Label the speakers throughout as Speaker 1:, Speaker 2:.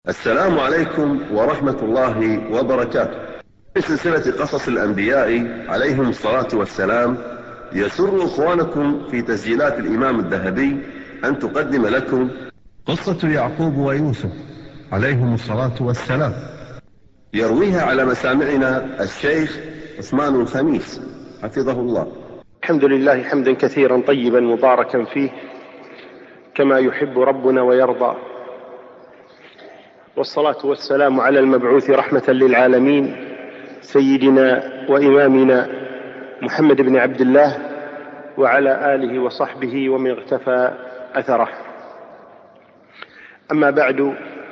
Speaker 1: السلام عليكم ورحمة الله وبركاته. في سلسلة قصص الأنبياء عليهم الصلاة والسلام، يسر إخوانكم في تسجيلات الإمام الذهبي أن تقدم لكم قصة يعقوب ويوسف عليهم الصلاة والسلام، يرويها على مسامعنا الشيخ عثمان الخميس حفظه الله.
Speaker 2: الحمد لله حمدا كثيرا طيبا مباركا فيه كما يحب ربنا ويرضى، والصلاة والسلام على المبعوث رحمة للعالمين سيدنا وإمامنا محمد بن عبد الله وعلى آله وصحبه ومن اغتفى أثره. أما بعد،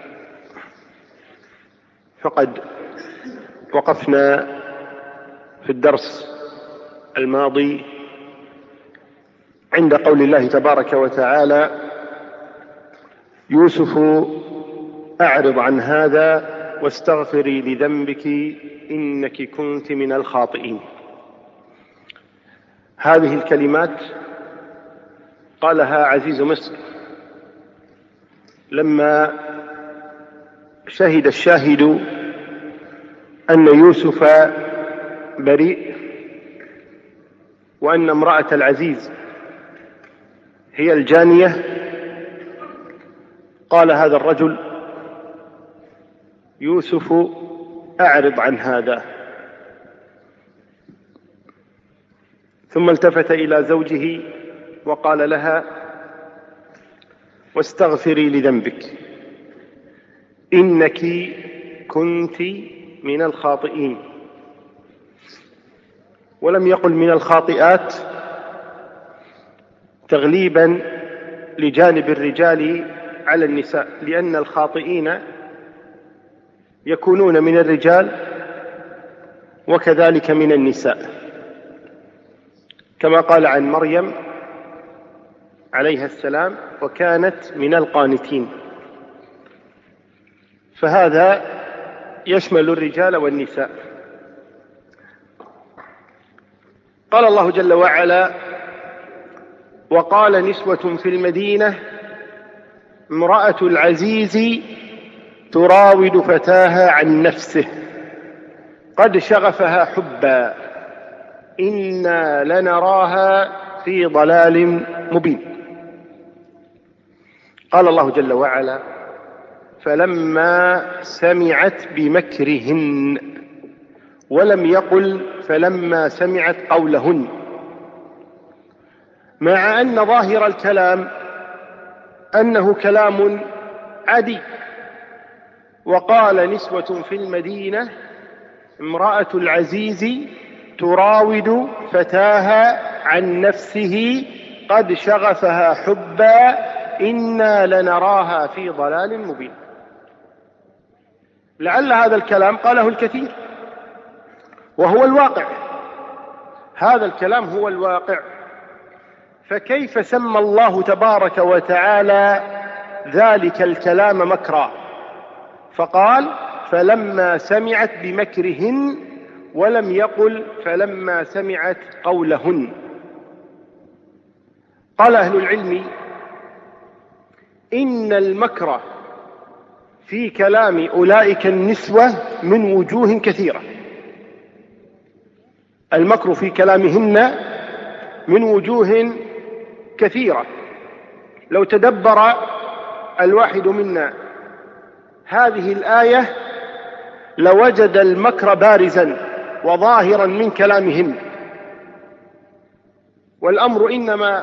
Speaker 2: فقد وقفنا في الدرس الماضي عند قول الله تبارك وتعالى: يوسف أعرض عن هذا واستغفري لذنبك إنك كنت من الخاطئين. هذه الكلمات قالها عزيز مصر لما شهد الشاهد أن يوسف بريء وأن امرأة العزيز هي الجانية. قال هذا الرجل: يوسف أعرض عن هذا. ثم التفت إلى زوجه وقال لها: واستغفري لذنبك إنك كنت من الخاطئين. ولم يقل من الخاطئات تغليبا لجانب الرجال على النساء، لأن الخاطئين يكونون من الرجال وكذلك من النساء، كما قال عن مريم عليها السلام: وكانت من القانتين. فهذا يشمل الرجال والنساء. قال الله جل وعلا: وقال نسوة في المدينة امرأة العزيز تراود فتاها عن نفسه قد شغفها حبا إنا لنراها في ضلال مبين. قال الله جل وعلا: فلما سمعت بمكرهن، ولم يقل فلما سمعت قولهن، مع أن ظاهر الكلام أنه كلام عادي. وقال نسوة في المدينة امرأة العزيز تراود فتاها عن نفسه قد شغفها حبا إنا لنراها في ضلال مبين. لعل هذا الكلام قاله الكثير وهو الواقع، هذا الكلام هو الواقع. فكيف سمى الله تبارك وتعالى ذلك الكلام مكرا؟ فقال: فلما سمعت بمكرهن، ولم يقل فلما سمعت قولهن. قال أهل العلم: إن المكر في كلام أولئك النسوة من وجوه كثيرة. المكر في كلامهن من وجوه كثيرة. لو تدبر الواحد منا هذه الآية لوجد المكر بارزا وظاهرا من كلامهن. والأمر إنما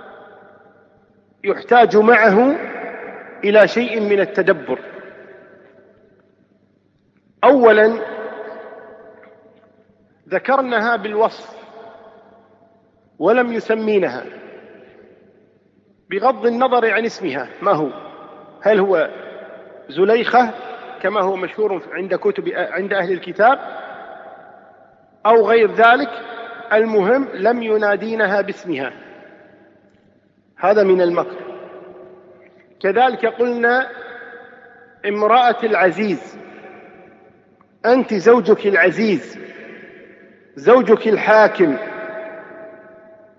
Speaker 2: يحتاج معه إلى شيء من التدبر. أولا، ذكرنها بالوصف ولم يسمينها بغض النظر عن اسمها ما هو، هل هو زليخة كما هو مشهور عند أهل الكتاب أو غير ذلك. المهم لم ينادينها باسمها، هذا من المكر. كذلك قلنا امرأة العزيز، أنت زوجك العزيز، زوجك الحاكم،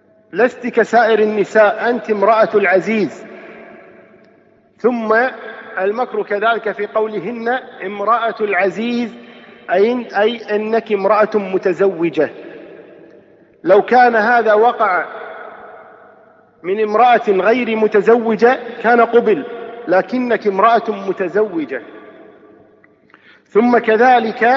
Speaker 2: لست كسائر النساء، أنت امرأة العزيز. ثم المكر كذلك في قولهن امرأة العزيز، أي أنك امرأة متزوجة. لو كان هذا وقع من امرأة غير متزوجة كان قبل، لكنك امرأة متزوجة. ثم كذلك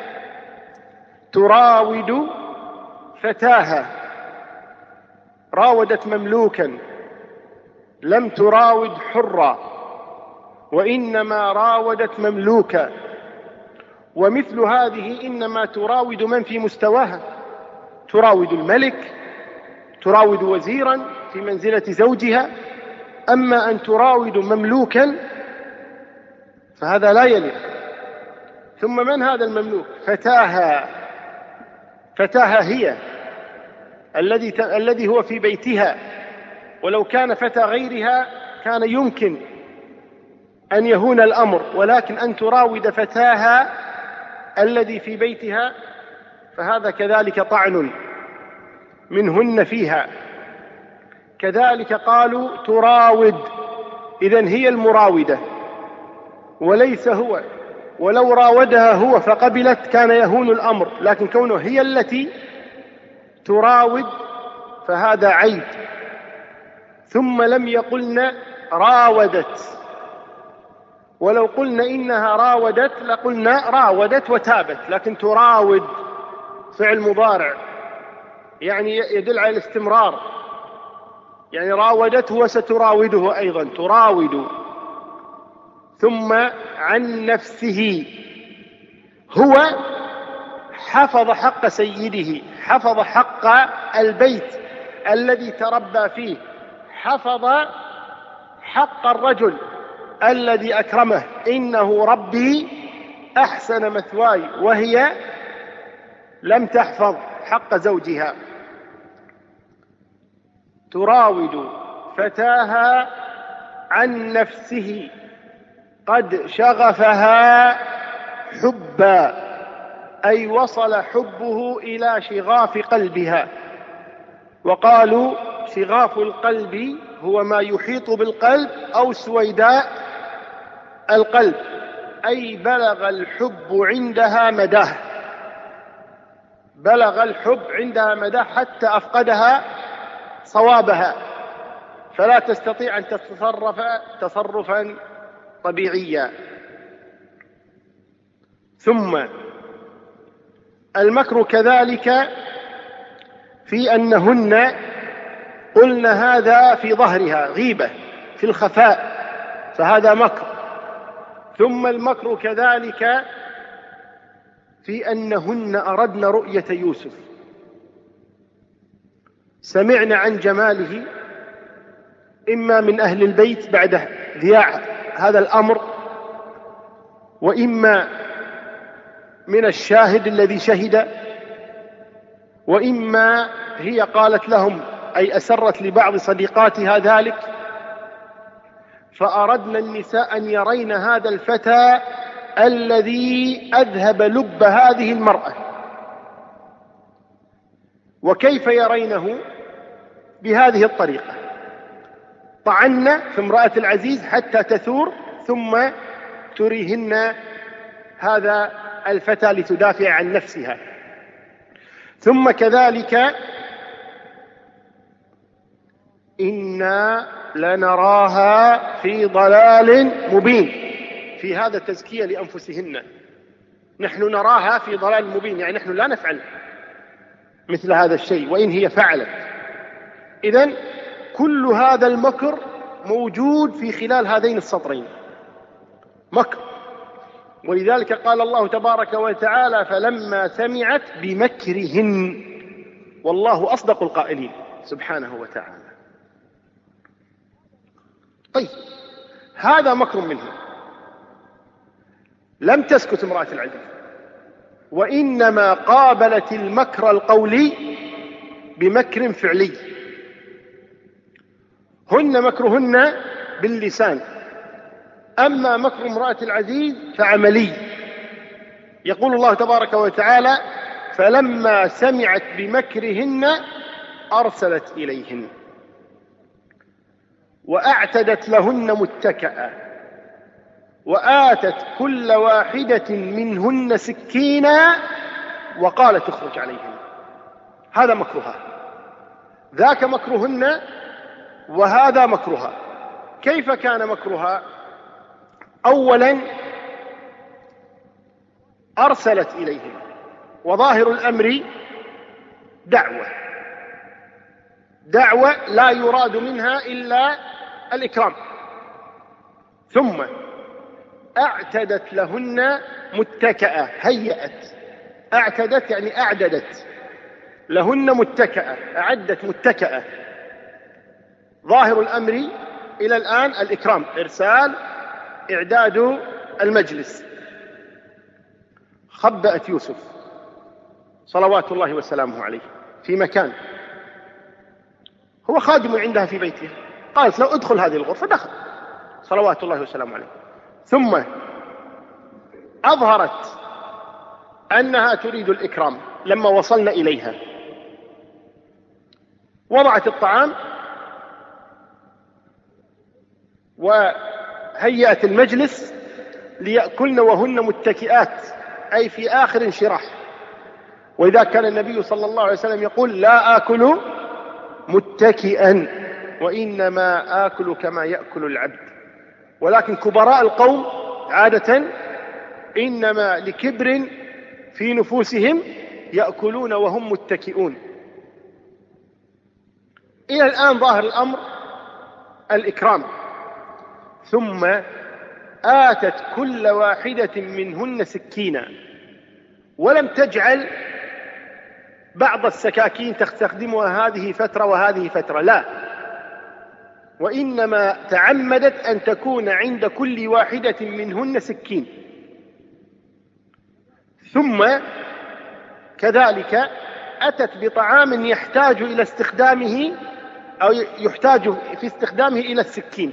Speaker 2: تراود فتاها، راودت مملوكا، لم تراود حرا، وإنما راودت مملوكا. ومثل هذه إنما تراود من في مستواها، تراود الملك، تراود وزيرا في منزلة زوجها. أما أن تراود مملوكا فهذا لا يليق. ثم من هذا المملوك؟ فتاها، فتاها هي الذي هو في بيتها. ولو كان فتى غيرها كان يمكن أن يهون الأمر، ولكن أن تراود فتاها الذي في بيتها فهذا كذلك طعن منهن فيها. كذلك قالوا تراود، إذن هي المراودة وليس هو. ولو راودها هو فقبلت كان يهون الأمر، لكن كونه هي التي تراود فهذا عيب. ثم لم يقلن راودت، ولو قلنا إنها راودت لقلنا راودت وتابت، لكن تراود فعل مضارع يعني يدل على الاستمرار، يعني راودته وستراوده أيضا، تراود. ثم عن نفسه، هو حفظ حق سيده، حفظ حق البيت الذي تربى فيه، حفظ حق الرجل الذي أكرمه، إنه ربي أحسن مثواي، وهي لم تحفظ حق زوجها. تراود فتاها عن نفسه قد شغفها حبا، أي وصل حبه إلى شغاف قلبها. وقالوا شغاف القلب هو ما يحيط بالقلب أو سويداء القلب، أي بلغ الحب عندها مداه، بلغ الحب عندها مداه حتى أفقدها صوابها، فلا تستطيع أن تتصرف تصرفا طبيعيا. ثم المكر كذلك في أنهن قلنا هذا في ظهرها غيبة في الخفاء، فهذا مكر. ثم المكر كذلك في أنهن أردن رؤية يوسف، سمعنا عن جماله إما من أهل البيت بعد ذياع هذا الأمر، وإما من الشاهد الذي شهد، وإما هي قالت لهم أي أسرت لبعض صديقاتها ذلك، فأردنا النساء أن يرين هذا الفتى الذي أذهب لب هذه المرأة. وكيف يرينه؟ بهذه الطريقة، طعن في امرأة العزيز حتى تثور، ثم تريهن هذا الفتى لتدافع عن نفسها. ثم كذلك إنا لنراها في ضلال مبين، في هذا التزكية لأنفسهن، نحن نراها في ضلال مبين، يعني نحن لا نفعل مثل هذا الشيء وإن هي فعلت. إذن كل هذا المكر موجود في خلال هذين السطرين، مكر. ولذلك قال الله تبارك وتعالى فلما سمعت بمكرهن، والله أصدق القائلين سبحانه وتعالى. طيب هذا مكر منه، لم تسكت امرأة العزيز، وإنما قابلت المكر القولي بمكر فعلي. هن مكرهن باللسان، أما مكر امرأة العزيز فعملي. يقول الله تبارك وتعالى فلما سمعت بمكرهن أرسلت إليهن وأعتدت لهن متكئا. وآتت كل واحدة منهن سكينا وقالت اخرج عليهن. هذا مكرها، ذاك مكرهن وهذا مكرها. كيف كان مكرها؟ أولا أرسلت إليهم، وظاهر الأمر دعوة لا يراد منها إلا الإكرام. ثم أعتدت لهن متكأة، هيأت، أعتدت يعني أعددت لهن متكأة، أعدت متكأة. ظاهر الأمر إلى الآن الإكرام، إرسال، إعداد المجلس. خبأت يوسف صلوات الله وسلامه عليه في مكان، هو خادم عندها في بيتها، قالت لو ادخل هذه الغرفة، دخل صلوات الله وسلامه عليه. ثم أظهرت أنها تريد الإكرام. لما وصلنا إليها وضعت الطعام وهيأت المجلس ليأكلن وهن متكئات، أي في آخر انشراح. وإذا كان النبي صلى الله عليه وسلم يقول لا آكل متكئا وإنما آكل كما يأكل العبد. ولكن كبراء القوم عادة إنما لكبر في نفوسهم يأكلون وهم متكئون. إلى الآن ظاهر الأمر الإكرام. ثم آتت كل واحدة منهن سكينا، ولم تجعل بعض السكاكين تستخدمها هذه فترة وهذه فترة، لا، وإنما تعمدت أن تكون عند كل واحدة منهن سكين. ثم كذلك أتت بطعام يحتاج إلى استخدامه أو يحتاج في استخدامه إلى السكين.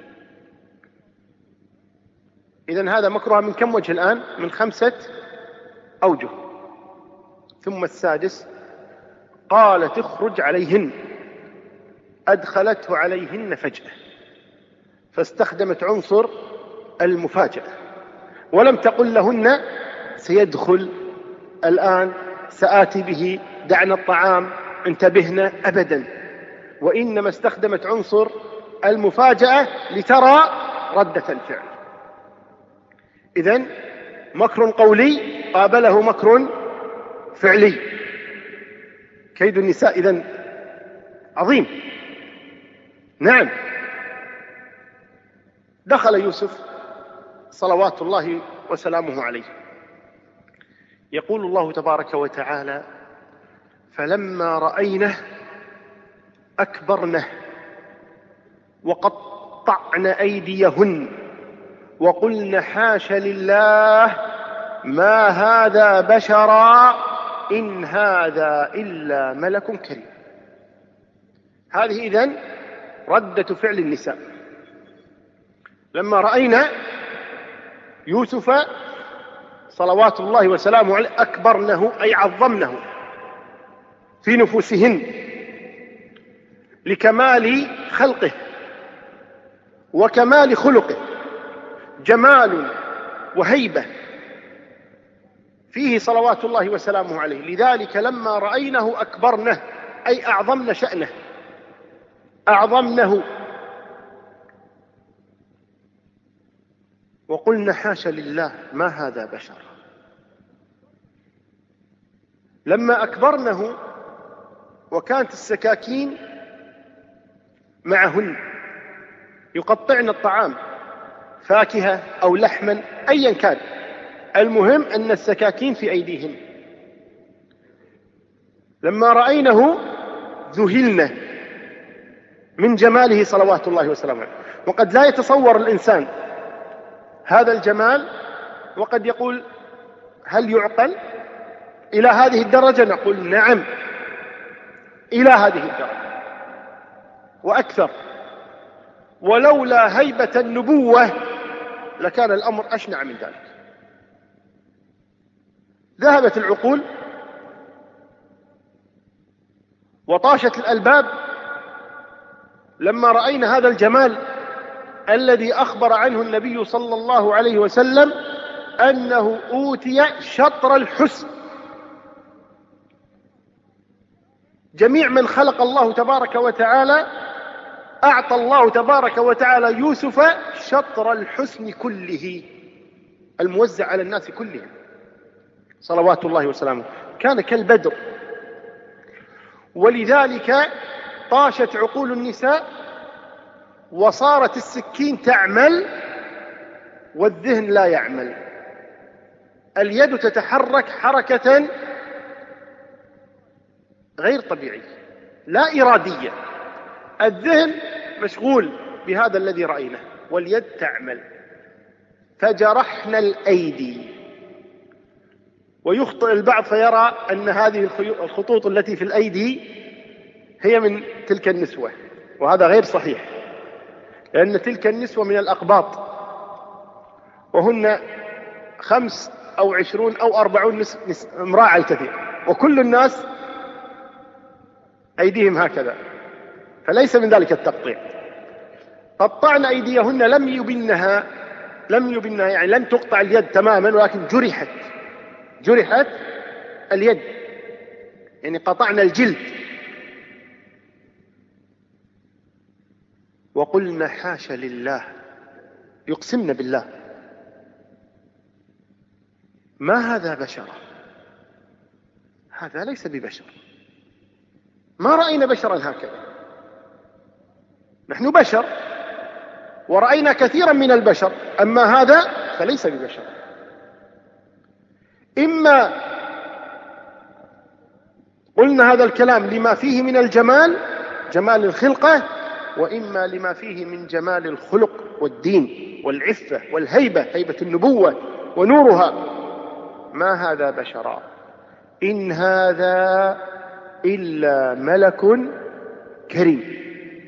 Speaker 2: إذن هذا مكروه من كم وجه الآن؟ من 5 أوجه. ثم السادس قالت اخرج عليهن، أدخلته عليهن فجأة، فاستخدمت عنصر المفاجأة، ولم تقل لهن سيدخل الآن، سآتي به، دعنا الطعام، انتبهنا، أبدا، وإنما استخدمت عنصر المفاجأة لترى ردة الفعل. إذن مكر قولي قابله مكر فعلي. كيد النساء إذن عظيم. نعم. دخل يوسف صلوات الله وسلامه عليه، يقول الله تبارك وتعالى فلما رأينه أكبرنه وقطعن أيديهن وقلن حاش لله ما هذا بشرا إن هذا إلا ملك كريم. هذه إذن ردة فعل النساء. لما رأينا يوسف صلوات الله وسلامه عليه أكبرنه أي عظمنه في نفوسهن لكمال خلقه وكمال خلقه، جمال وهيبة فيه صلوات الله وسلامه عليه. لذلك لما رأينه أكبرنه أي أعظمن شأنه، أعظمنه. وقلنا حاش لله ما هذا بشر. لما أكبرنه وكانت السكاكين معهن يقطعن الطعام، فاكهة أو لحما أيا كان، المهم أن السكاكين في أيديهن. لما رأينه ذهلنا من جماله صلوات الله وسلامه عليه. وقد لا يتصور الإنسان هذا الجمال، وقد يقول هل يعقل إلى هذه الدرجة؟ نقول نعم، إلى هذه الدرجة وأكثر. ولولا هيبة النبوة لكان الأمر أشنع من ذلك. ذهبت العقول وطاشت الألباب لما رأينا هذا الجمال الذي أخبر عنه النبي صلى الله عليه وسلم أنه أوتي شطر الحسن. جميع من خلق الله تبارك وتعالى أعطى الله تبارك وتعالى يوسف شطر الحسن كله الموزع على الناس كلهم صلوات الله وسلامه. كان كالبدر، ولذلك طاشت عقول النساء وصارت السكين تعمل والذهن لا يعمل. اليد تتحرك حركة غير طبيعية لا إرادية، الذهن مشغول بهذا الذي رأيناه واليد تعمل. فجرحنا الأيدي. ويخطئ البعض فيرى أن هذه الخطوط التي في الأيدي هي من تلك النسوة، وهذا غير صحيح، لأن تلك النسوة من الأقباط، وهن 5 أو 20 أو 40 امرأة على الكثير، وكل الناس أيديهم هكذا، فليس من ذلك التقطيع. قطعن أيديهن لم يبنها يعني لم تقطع اليد تماما، ولكن جرحت اليد، يعني قطعنا الجلد. وقلنا حاشا لله، يقسمن بالله ما هذا بشرا، هذا ليس ببشر، ما رأينا بشرا هكذا، نحن بشر ورأينا كثيرا من البشر، أما هذا فليس ببشر. إما قلنا هذا الكلام لما فيه من الجمال، جمال الخلقة، وإما لما فيه من جمال الخلق والدين والعفة والهيبة، هيبة النبوة ونورها. ما هذا بشرا إن هذا إلا ملك كريم.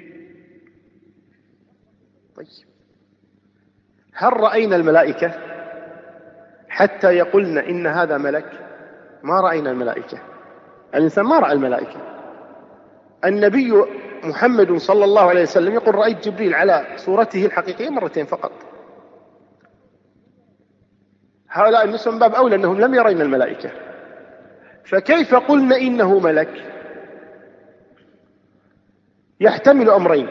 Speaker 2: طيب، هل رأينا الملائكة حتى يقولنا إن هذا ملك؟ ما رأينا الملائكة، الإنسان ما رأى الملائكة. النبي محمد صلى الله عليه وسلم يقول رأيت جبريل على صورته الحقيقية 2 مرات فقط. هؤلاء النسوة من باب أولى أنهم لم يرين الملائكة، فكيف قلنا إنه ملك؟ يحتمل أمرين،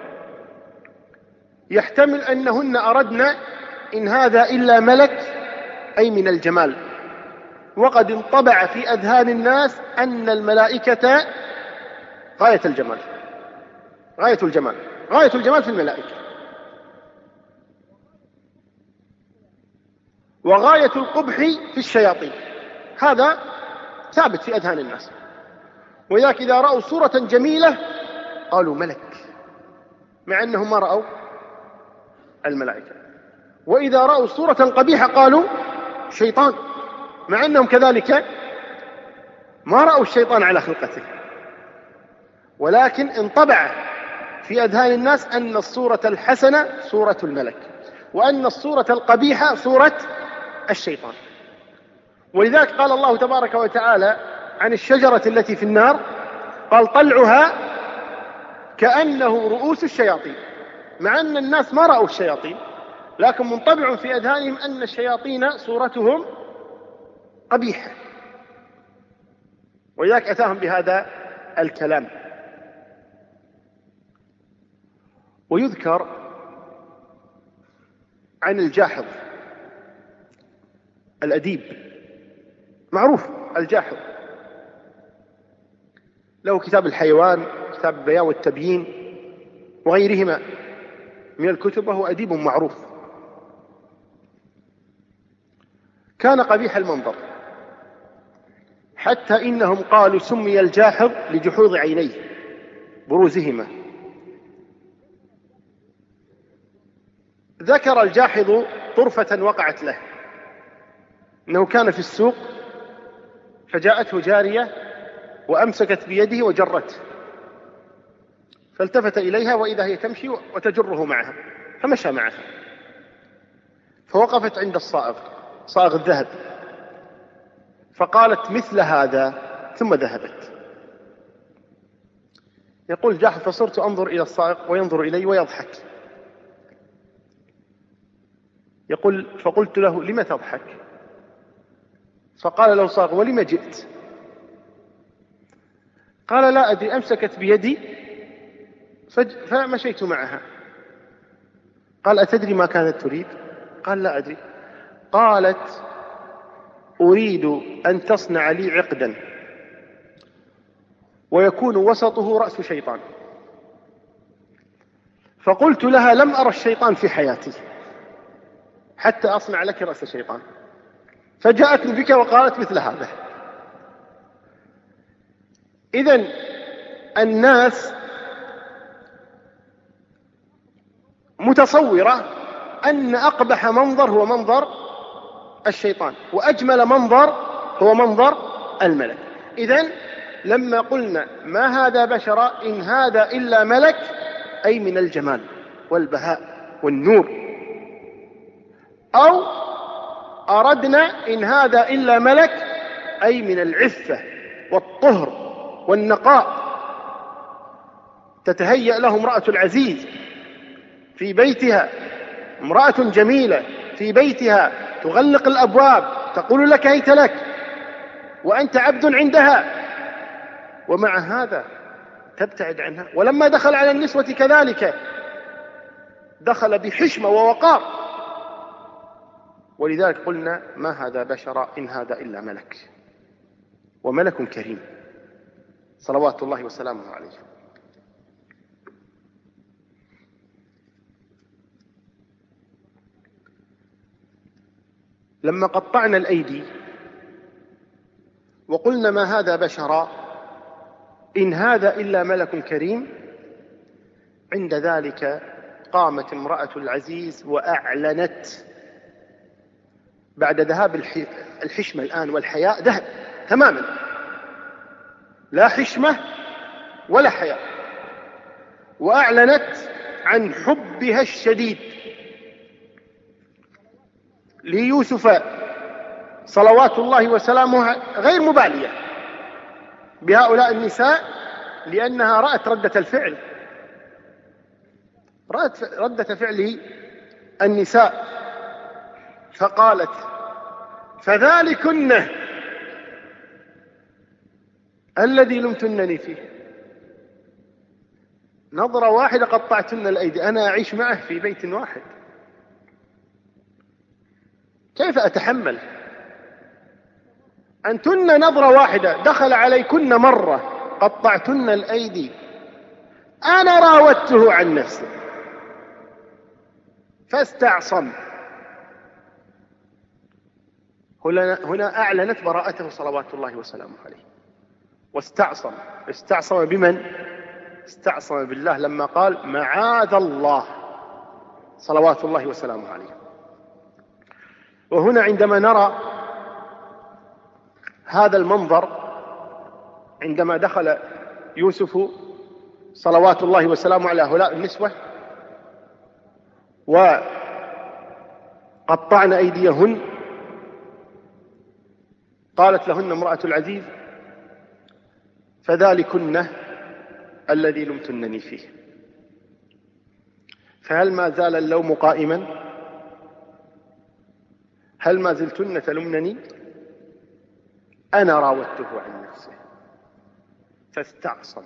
Speaker 2: يحتمل أنهن أردنا إن هذا إلا ملك أي من الجمال، وقد انطبع في أذهان الناس أن الملائكة غاية الجمال، غاية الجمال في الملائكة، وغاية القبح في الشياطين، هذا ثابت في أذهان الناس. وذاك إذا رأوا صورة جميلة قالوا ملك، مع أنهم ما رأوا الملائكة، وإذا رأوا صورة قبيحة قالوا شيطان، مع أنهم كذلك ما رأوا الشيطان على خلقته، ولكن انطبع في أذهان الناس أن الصورة الحسنة صورة الملك، وأن الصورة القبيحة صورة الشيطان. ولذلك قال الله تبارك وتعالى عن الشجرة التي في النار، قال طلعها كأنه رؤوس الشياطين، مع أن الناس ما رأوا الشياطين، لكن منطبع في أذهانهم أن الشياطين صورتهم قبيحة، ولذلك أتاهم بهذا الكلام. ويذكر عن الجاحظ الأديب، معروف الجاحظ، له كتاب الحيوان، كتاب البيان والتبيين، وغيرهما من الكتب، وهو أديب معروف. كان قبيح المنظر، حتى إنهم قالوا سمي الجاحظ لجحوظ عينيه بروزهما. ذكر الجاحظ طرفة وقعت له، أنه كان في السوق فجاءته جارية وأمسكت بيده وجرته، فالتفت إليها وإذا هي تمشي وتجره معها، فمشى معها، فوقفت عند الصائغ، صائغ الذهب، فقالت مثل هذا ثم ذهبت. يقول جاحظ فصرت أنظر إلى الصائغ وينظر إلي ويضحك، يقول: فقلت له: لم تضحك؟ فقال له صاغ: ولم جئت؟ قال: لا أدري، أمسكت بيدي فمشيت معها. قال: أتدري ما كانت تريد؟ قال: لا أدري. قالت: أريد أن تصنع لي عقدا ويكون وسطه رأس شيطان. فقلت لها: لم أرى الشيطان في حياتي حتى أصنع لك رأس شيطان. فجاءتني بك وقالت مثل هذا. إذن الناس متصورة أن أقبح منظر هو منظر الشيطان، وأجمل منظر هو منظر الملك. إذن لما قلنا ما هذا بشرا إن هذا إلا ملك، أي من الجمال والبهاء والنور، أو أردنا إن هذا إلا ملك أي من العفة والطهر والنقاء. تتهيأ له امرأة العزيز في بيتها، امرأة جميلة في بيتها تغلق الأبواب، تقول لك هيت لك، وأنت عبد عندها، ومع هذا تبتعد عنها. ولما دخل على النسوة كذلك دخل بحشمة ووقار. ولذلك قلنا ما هذا بشرا إن هذا إلا ملك، وملك كريم صلوات الله وسلامه عليه. لما قطعنا الأيدي وقلنا ما هذا بشرا إن هذا إلا ملك كريم، عند ذلك قامت امرأة العزيز وأعلنت بعد ذهاب الحشمة الآن والحياء، ذهب تماما، لا حشمة ولا حياء، وأعلنت عن حبها الشديد ليوسف صلوات الله وسلامه، غير مبالية بهؤلاء النساء، لأنها رأت ردة الفعل، رأت ردة فعل النساء، فقالت: فذلكن الذي لمتنني فيه. نظرة واحدة قطعتن الأيدي، أنا أعيش معه في بيت واحد، كيف أتحمل؟ أنتن نظرة واحدة دخل عليكن مرة قطعتن الأيدي، أنا راودته عن نفسه فاستعصم. هنا أعلنت براءته صلوات الله وسلامه عليه، واستعصم. استعصم بمن؟ استعصم بالله لما قال: معاذ الله صلوات الله وسلامه عليه. وهنا عندما نرى هذا المنظر، عندما دخل يوسف صلوات الله وسلامه على هؤلاء النسوة وقطعن أيديهن، قالت لهن امرأة العزيز: فذلكن الذي لمتنني فيه. فهل ما زال اللوم قائما؟ هل ما زلتن تلمنني؟ أنا راودته عن نفسه فاستعصم،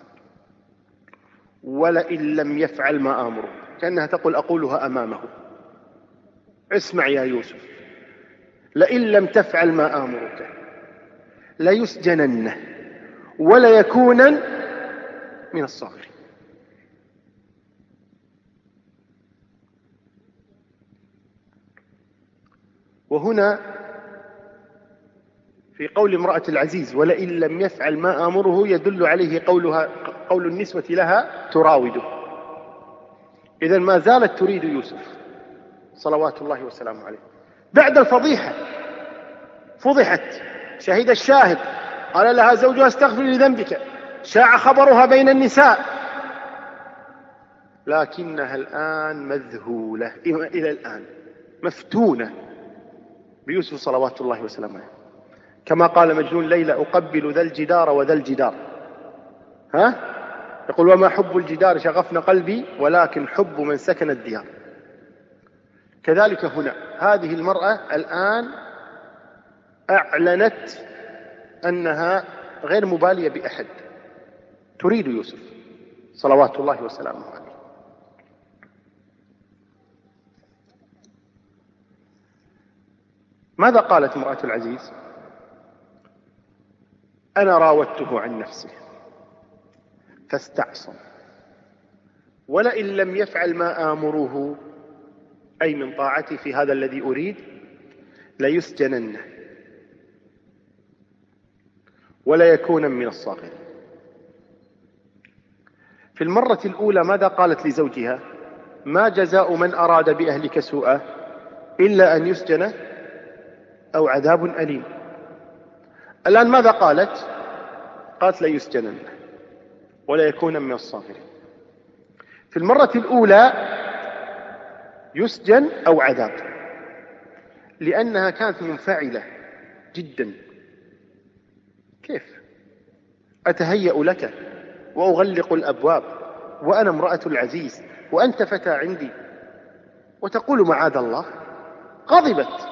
Speaker 2: ولئن لم يفعل ما آمره، كأنها تقول أقولها أمامه: اسمع يا يوسف، لئن لم تفعل ما آمرك ليسجنن وليكونن من الصاغرين. وهنا في قول امرأة العزيز ولئن لم يفعل ما آمره يدل عليه قول النسوة لها تراوده. إذن ما زالت تريد يوسف صلوات الله وسلامه عليه. بعد الفضيحة فضحت، شهد الشاهد، قال لها زوجها: استغفر لذنبك، شاع خبرها بين النساء، لكنها الآن مذهولة إلى الآن، مفتونة بيوسف صلوات الله وسلامه عليه. كما قال مجنون ليلى: أقبل ذا الجدار وذا الجدار، يقول: وما حب الجدار شغفنا قلبي ولكن حب من سكن الديار. كذلك هنا هذه المرأة الآن أعلنت أنها غير مبالية بأحد، تريد يوسف صلوات الله وسلامه عليه. ماذا قالت امرأة العزيز؟ أنا راودته عن نفسه فاستعصم، ولئن لم يفعل ما آمره أي من طاعتي في هذا الذي أريد ليسجننه ولا يكون من الصاغرين. في المرة الأولى ماذا قالت لزوجها؟ ما جزاء من أراد بأهلك سوءا إلا أن يسجن أو عذاب أليم. الآن ماذا قالت؟ قالت ليسجنن ولا يكون من الصاغرين. في المرة الأولى يسجن أو عذاب، لأنها كانت منفعلة جدا. كيف أتهيأ لك وأغلق الأبواب وأنا امرأة العزيز وأنت فتى عندي وتقول معاذ الله؟ غضبت،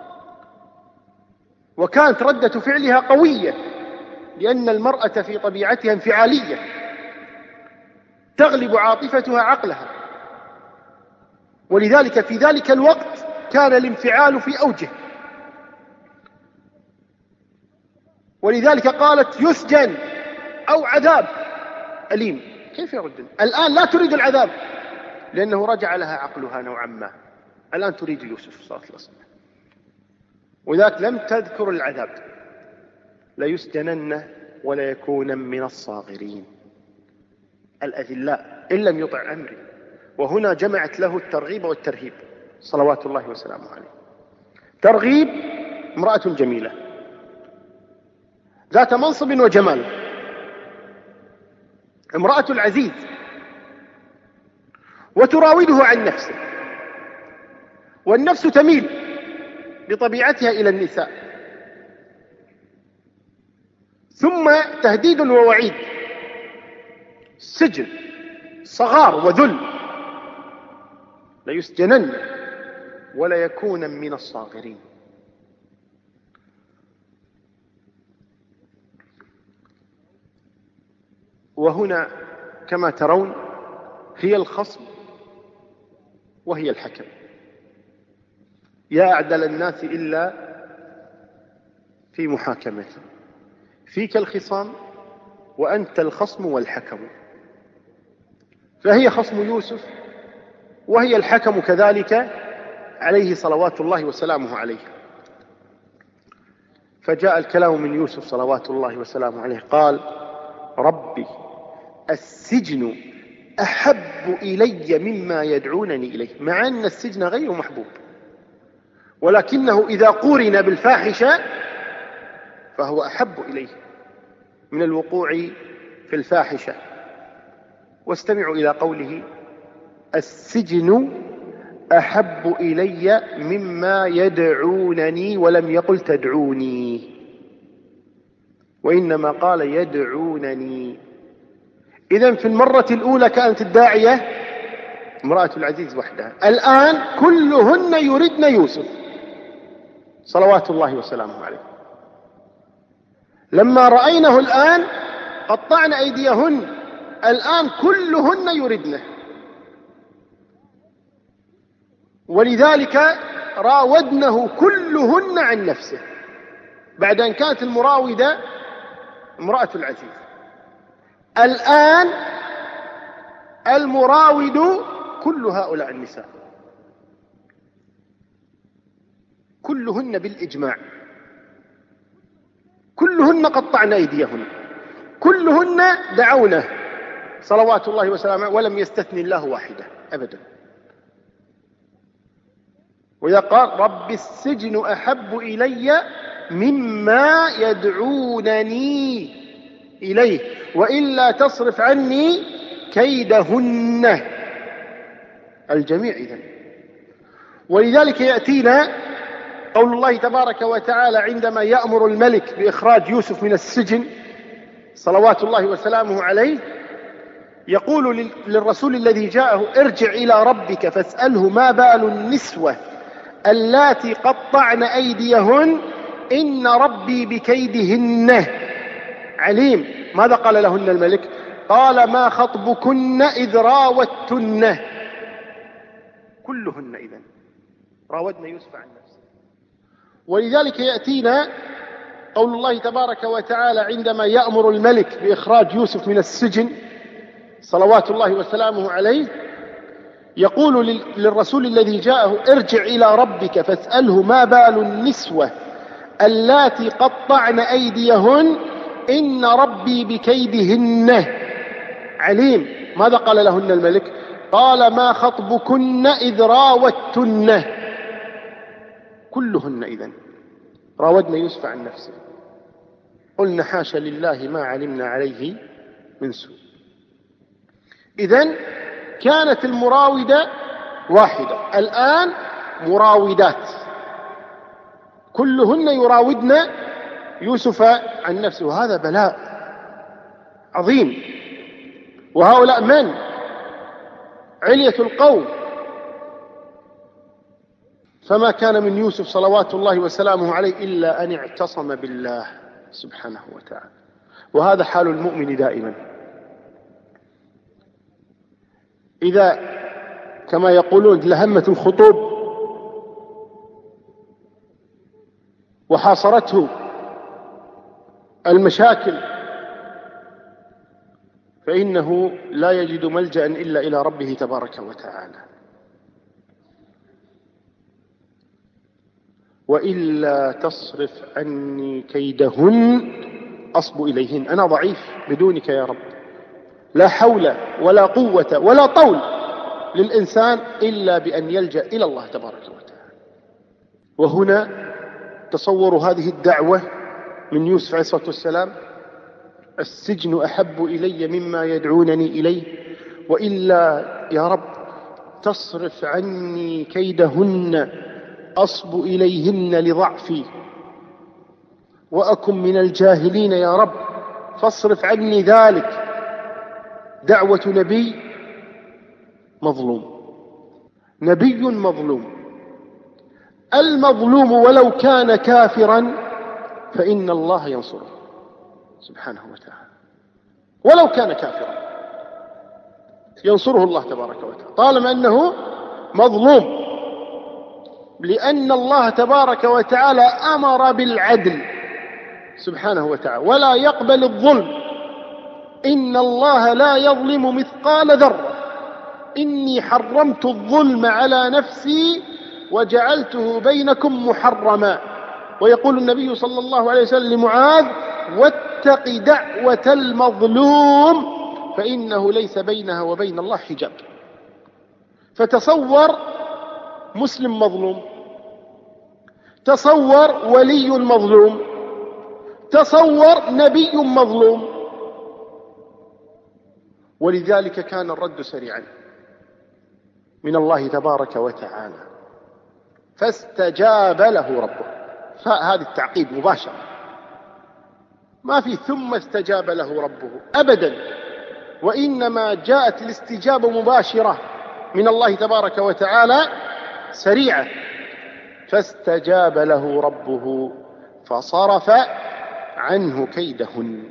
Speaker 2: وكانت ردة فعلها قوية، لأن المرأة في طبيعتها انفعالية تغلب عاطفتها عقلها، ولذلك في ذلك الوقت كان الانفعال في أوجه، ولذلك قالت يسجن أو عذاب أليم. كيف يردن؟ الآن لا تريد العذاب لأنه رجع لها عقلها نوعا ما، الآن تريد يوسف صلى الله عليه وسلم، وذاك لم تذكر العذاب. ليسجنن ولا يكون من الصاغرين الأذلاء إن لم يطع أمري. وهنا جمعت له الترغيب والترهيب صلوات الله وسلامه عليه. ترغيب: امرأة جميلة ذات منصب وجمال، امرأة العزيز، وتراوده عن نفسه، والنفس تميل بطبيعتها إلى النساء. ثم تهديد ووعيد: سجن، صغار وذل، ليسجنن ولا يكون من الصاغرين. وهنا كما ترون هي الخصم وهي الحكم. يا أعدل الناس إلا في محاكمتي، فيك الخصام وأنت الخصم والحكم. فهي خصم يوسف وهي الحكم كذلك عليه صلوات الله وسلامه عليه. فجاء الكلام من يوسف صلوات الله وسلامه عليه، قال: ربي السجن أحب إلي مما يدعونني إليه، مع أن السجن غير محبوب، ولكنه إذا قورن بالفاحشة فهو أحب إليه من الوقوع في الفاحشة. واستمعوا إلى قوله: السجن أحب إلي مما يدعونني، ولم يقل تدعوني، وإنما قال يدعونني. إذن في المرة الأولى كانت الداعية امرأة العزيز وحدها، الآن كلهن يردن يوسف صلوات الله وسلامه عليه. لما رأينه الآن قطعن أيديهن، الآن كلهن يردنه، ولذلك راودنه كلهن عن نفسه بعد أن كانت المراودة امرأة العزيز. الآن المراود كل هؤلاء النساء كلهن بالإجماع، كلهن قطعن أيديهن، كلهن دعونه صلوات الله وسلامه، ولم يستثن الله واحدة أبدا. وإذا قال: رب السجن أحب إلي مما يدعونني إليه وإلا تصرف عني كيدهن، الجميع إذن. ولذلك يأتينا قول الله تبارك وتعالى عندما يأمر الملك بإخراج يوسف من السجن صلوات الله وسلامه عليه: يقول للرسول الذي جاءه: ارجع إلى ربك فاسأله ما بال النسوة اللاتي قطعن أيديهن إن ربي بكيدهن عليم. ماذا قال لهن الملك؟ قال: ما خطبكن إذ راوتن. كلهن إذن راودن يوسف عن نفسه. ولذلك يأتينا قول الله تبارك وتعالى عندما يأمر الملك بإخراج يوسف من السجن صلوات الله وسلامه عليه، يقول للرسول الذي جاءه: ارجع إلى ربك فاسأله ما بال النسوة اللاتي قطعن أيديهن إن ربي بكيدهن عليم. ماذا قال لهن الملك؟ قال: ما خطبكن إذ راوتن. كلهن إذن راودن يوسف عن نفسه. قلنا: حاشا لله ما علمنا عليه من سوء. إذن كانت المراودة واحدة، الآن مراودات كلهن يراودن يوسف عن نفسه، وهذا بلاء عظيم. وهؤلاء من؟ علية القوم. فما كان من يوسف صلوات الله وسلامه عليه إلا أن اعتصم بالله سبحانه وتعالى، وهذا حال المؤمن دائما. إذا كما يقولون لهمت الخطوب وحاصرته المشاكل فإنه لا يجد ملجأ إلا إلى ربه تبارك وتعالى. وإلا تصرف عني كيدهن أصب إليهن. أنا ضعيف بدونك يا رب، لا حول ولا قوة ولا طول للإنسان إلا بأن يلجأ إلى الله تبارك وتعالى. وهنا تصوروا هذه الدعوة من يوسف عليه الصلاة والسلام: السجن أحب إلي مما يدعونني إليه، وإلا يا رب تصرف عني كيدهن أصب إليهن لضعفي وأكن من الجاهلين يا رب فاصرف عني ذلك. دعوة نبي مظلوم، نبي مظلوم. المظلوم ولو كان كافرا فإن الله ينصره سبحانه وتعالى، ولو كان كافرا ينصره الله تبارك وتعالى طالما أنه مظلوم، لأن الله تبارك وتعالى أمر بالعدل سبحانه وتعالى ولا يقبل الظلم. إن الله لا يظلم مثقال ذرة، إني حرمت الظلم على نفسي وجعلته بينكم محرما. ويقول النبي صلى الله عليه وسلم لمعاذ: واتق دعوة المظلوم فإنه ليس بينها وبين الله حجاب. فتصور مسلم مظلوم، تصور ولي مظلوم، تصور نبي مظلوم. ولذلك كان الرد سريعا من الله تبارك وتعالى، فاستجاب له ربه. فهذا التعقيب مباشر، ما في ثم استجاب له ربه أبدا، وإنما جاءت الاستجابة مباشرة من الله تبارك وتعالى سريعة. فاستجاب له ربه فصرف عنه كيدهن.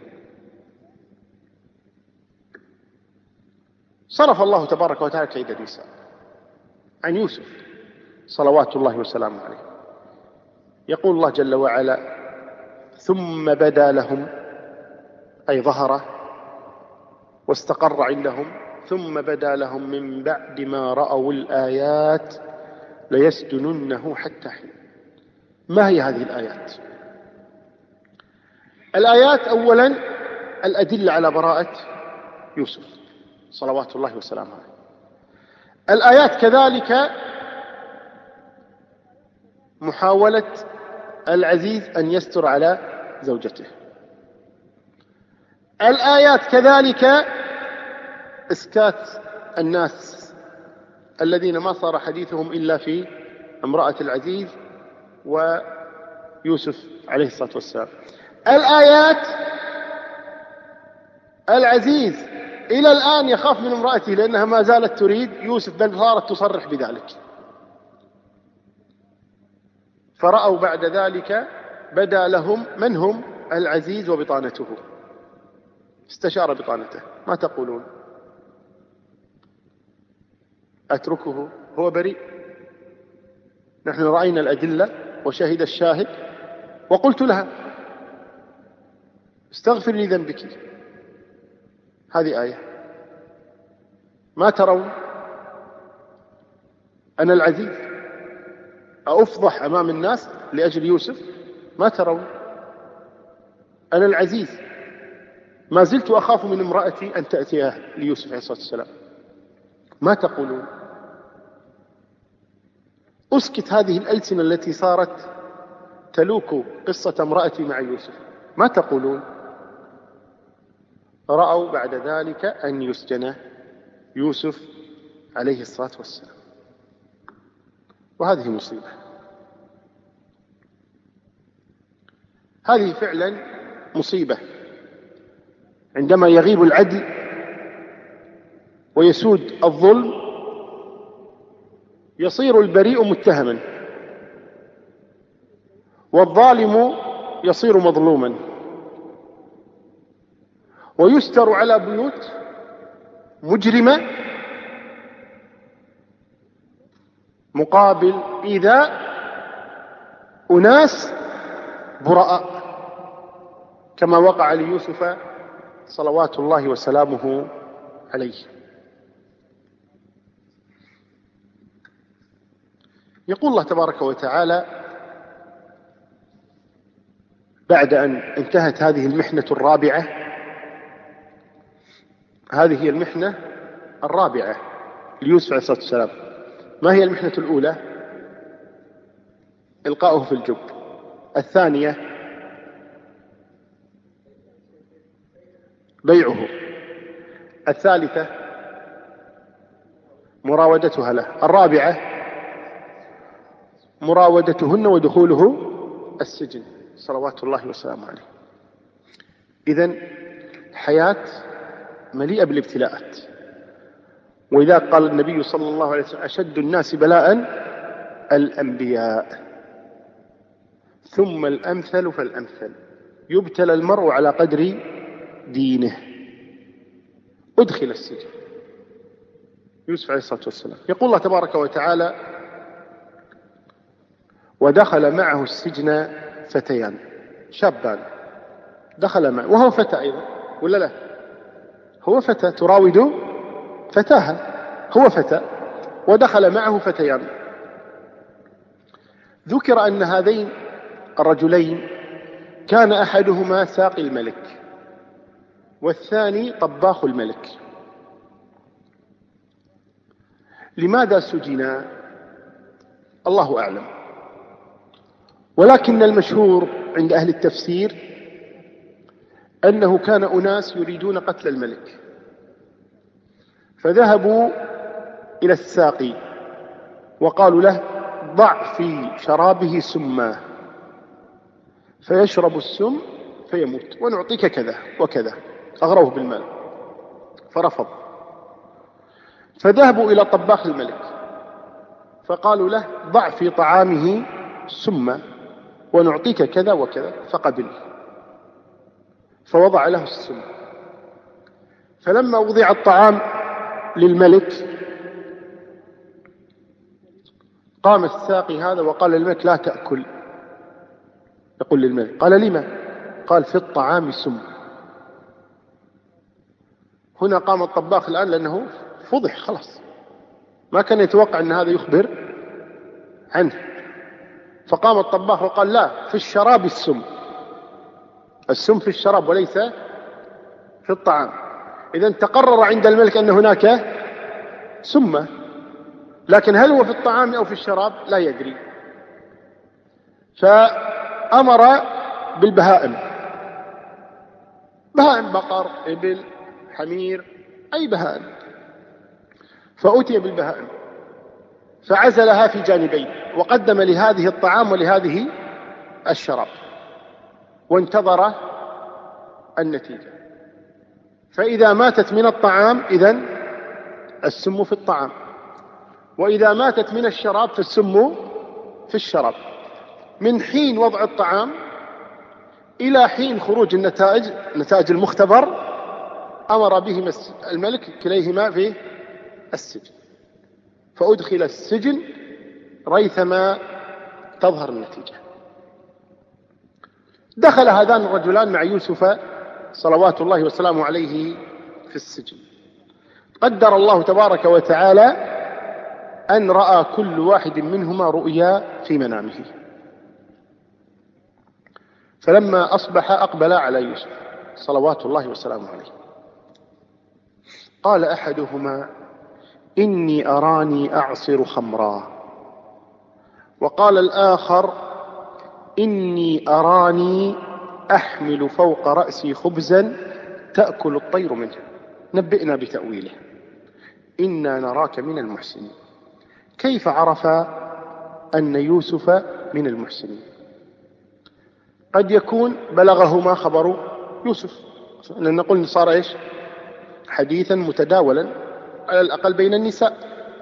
Speaker 2: صرف الله تبارك وتعالى كيد النساء عن يوسف صلوات الله وسلامه عليه. يقول الله جل وعلا: ثم بدا لهم، أي ظهر واستقر عندهم، ثم بدا لهم من بعد ما رأوا الآيات ليسجننه حتى حين. ما هي هذه الآيات؟ الآيات أولا الأدلة على براءة يوسف صلوات الله وسلامه عليه. الآيات كذلك محاولة العزيز أن يستر على زوجته. الآيات كذلك إسكات الناس الذين ما صار حديثهم إلا في امرأة العزيز ويوسف عليه الصلاة والسلام. الآيات العزيز إلى الآن يخاف من امرأته لأنها ما زالت تريد يوسف، بل صارت تصرح بذلك. فرأوا بعد ذلك بدا لهم من هم العزيز وبطانته. استشار بطانته: ما تقولون؟ أتركه هو بريء؟ نحن رأينا الأدلة وشهد الشاهد، وقلت لها استغفري ذنبك. هذه آية. ما ترون أنا العزيز أفضح أمام الناس لأجل يوسف؟ ما ترون أنا العزيز ما زلت أخاف من امرأتي أن تأتيها ليوسف عليه الصلاة والسلام؟ ما تقولون؟ أسكت هذه الألسنة التي صارت تلوك قصة امرأتي مع يوسف. ما تقولون؟ رأوا بعد ذلك أن يسجن يوسف عليه الصلاة والسلام، وهذه مصيبة. هذه فعلا مصيبة عندما يغيب العدل ويسود الظلم، يصير البريء متهما والظالم يصير مظلوما، ويستر على بيوت مجرمة مقابل إيذاء أناس براء، كما وقع ليوسف صلوات الله وسلامه عليه. يقول الله تبارك وتعالى بعد أن انتهت هذه المحنة الرابعة، هذه هي المحنة الرابعة ليوسف عليه الصلاة والسلام. ما هي المحنة الأولى؟ إلقاؤه في الجب. الثانية بيعه. الثالثة مراودتها له. الرابعة مراودتهن ودخوله السجن صلوات الله وسلامه عليه. إذن حياة مليئة بالابتلاءات. وإذا قال النبي صلى الله عليه وسلم: أشد الناس بلاء الأنبياء ثم الأمثل فالأمثل، يبتلى المرء على قدر دينه. أدخل السجن يوسف عليه الصلاة والسلام. يقول الله تبارك وتعالى: ودخل معه السجن فتيان شابان. دخل معه وهو فتى أيضا، ولا لا؟ هو فتى تراود فتاها، هو فتى ودخل معه فتيان. ذكر أن هذين الرجلين كان أحدهما ساقي الملك والثاني طباخ الملك. لماذا سجنا؟ الله أعلم، ولكن المشهور عند أهل التفسير أنه كان أناس يريدون قتل الملك، فذهبوا إلى الساقي وقالوا له: ضع في شرابه سما فيشرب السم فيموت ونعطيك كذا وكذا. أغروه بالمال فرفض. فذهبوا إلى طباخ الملك فقالوا له: ضع في طعامه سما ونعطيك كذا وكذا، فقبل. فوضع له السم. فلما وضع الطعام للملك قام الساقي هذا وقال للملك: لا تأكل. يقول للملك: قال: لما؟ قال: في الطعام سم. هنا قام الطباخ الآن لأنه فضح خلاص، ما كان يتوقع أن هذا يخبر عنه. فقام الطباخ وقال: لا، في الشراب السم. السم في الشراب وليس في الطعام. إذن تقرر عند الملك أن هناك سمة، لكن هل هو في الطعام أو في الشراب لا يدري. فأمر بالبهائم، بهائم بقر إبل حمير أي بهائم، فأتي بالبهائم فعزلها في جانبين وقدم لهذه الطعام ولهذه الشراب وانتظر النتيجة. فإذا ماتت من الطعام إذن السم في الطعام، وإذا ماتت من الشراب فالسم في الشراب. من حين وضع الطعام إلى حين خروج نتائج المختبر أمر بهما الملك كليهما في السجن، فأدخل السجن ريثما تظهر النتيجة. دخل هذان الرجلان مع يوسف صلوات الله وسلامه عليه في السجن. قدر الله تبارك وتعالى أن رأى كل واحد منهما رؤيا في منامه، فلما أصبح أقبل على يوسف صلوات الله وسلامه عليه. قال أحدهما: إني أراني أعصر خمرا. وقال الآخر: إني أراني أحمل فوق رأسي خبزا تأكل الطير منه، نبئنا بتأويله إنا نراك من المحسنين. كيف عرف أن يوسف من المحسنين؟ قد يكون بلغهما خبر يوسف، لأن نقول صار إيش؟ حديثا متداولا على الأقل بين النساء.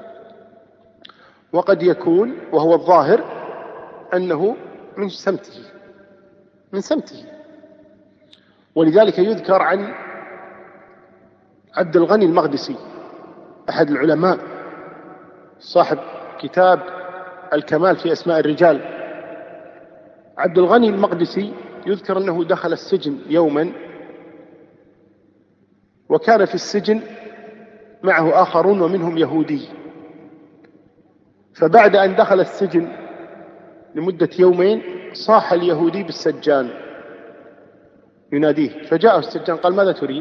Speaker 2: وقد يكون وهو الظاهر أنه من سمته. ولذلك يذكر عن عبد الغني المقدسي أحد العلماء صاحب كتاب الكمال في أسماء الرجال. عبد الغني المقدسي يذكر أنه دخل السجن يوما، وكان في السجن معه آخرون ومنهم يهودي. فبعد أن دخل السجن لمدة يومين صاح اليهودي بالسجان يناديه، فجاءه السجان قال: ماذا تريد؟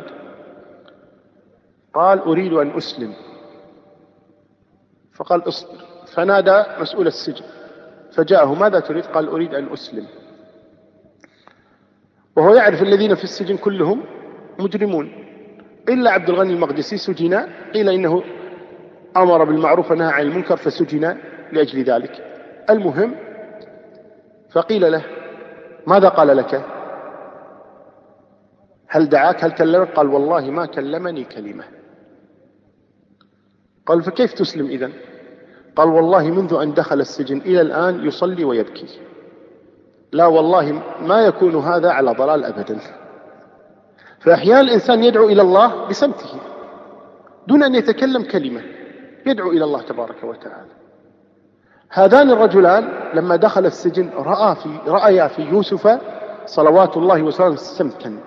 Speaker 2: قال: أريد أن أسلم. فقال: اصبر. فنادى مسؤول السجن فجاءه: ماذا تريد؟ قال: أريد أن أسلم. وهو يعرف الذين في السجن كلهم مجرمون إلا عبد الغني المقدسي، سجن، قيل إنه أمر بالمعروف ونهى عن المنكر فسجن لأجل ذلك. المهم، فقيل له: ماذا قال لك؟ هل دعاك؟ هل كلمك؟ قال: والله ما كلمني كلمة. قال: فكيف تسلم إذن؟ قال: والله منذ أن دخل السجن إلى الآن يصلي ويبكي، لا والله ما يكون هذا على ضلال أبدا. فأحيانا الإنسان يدعو إلى الله بسمته دون أن يتكلم كلمة، يدعو إلى الله تبارك وتعالى. هذان الرجلان لما دخل السجن رأيا في يوسف صلوات الله وسلامه سمتا،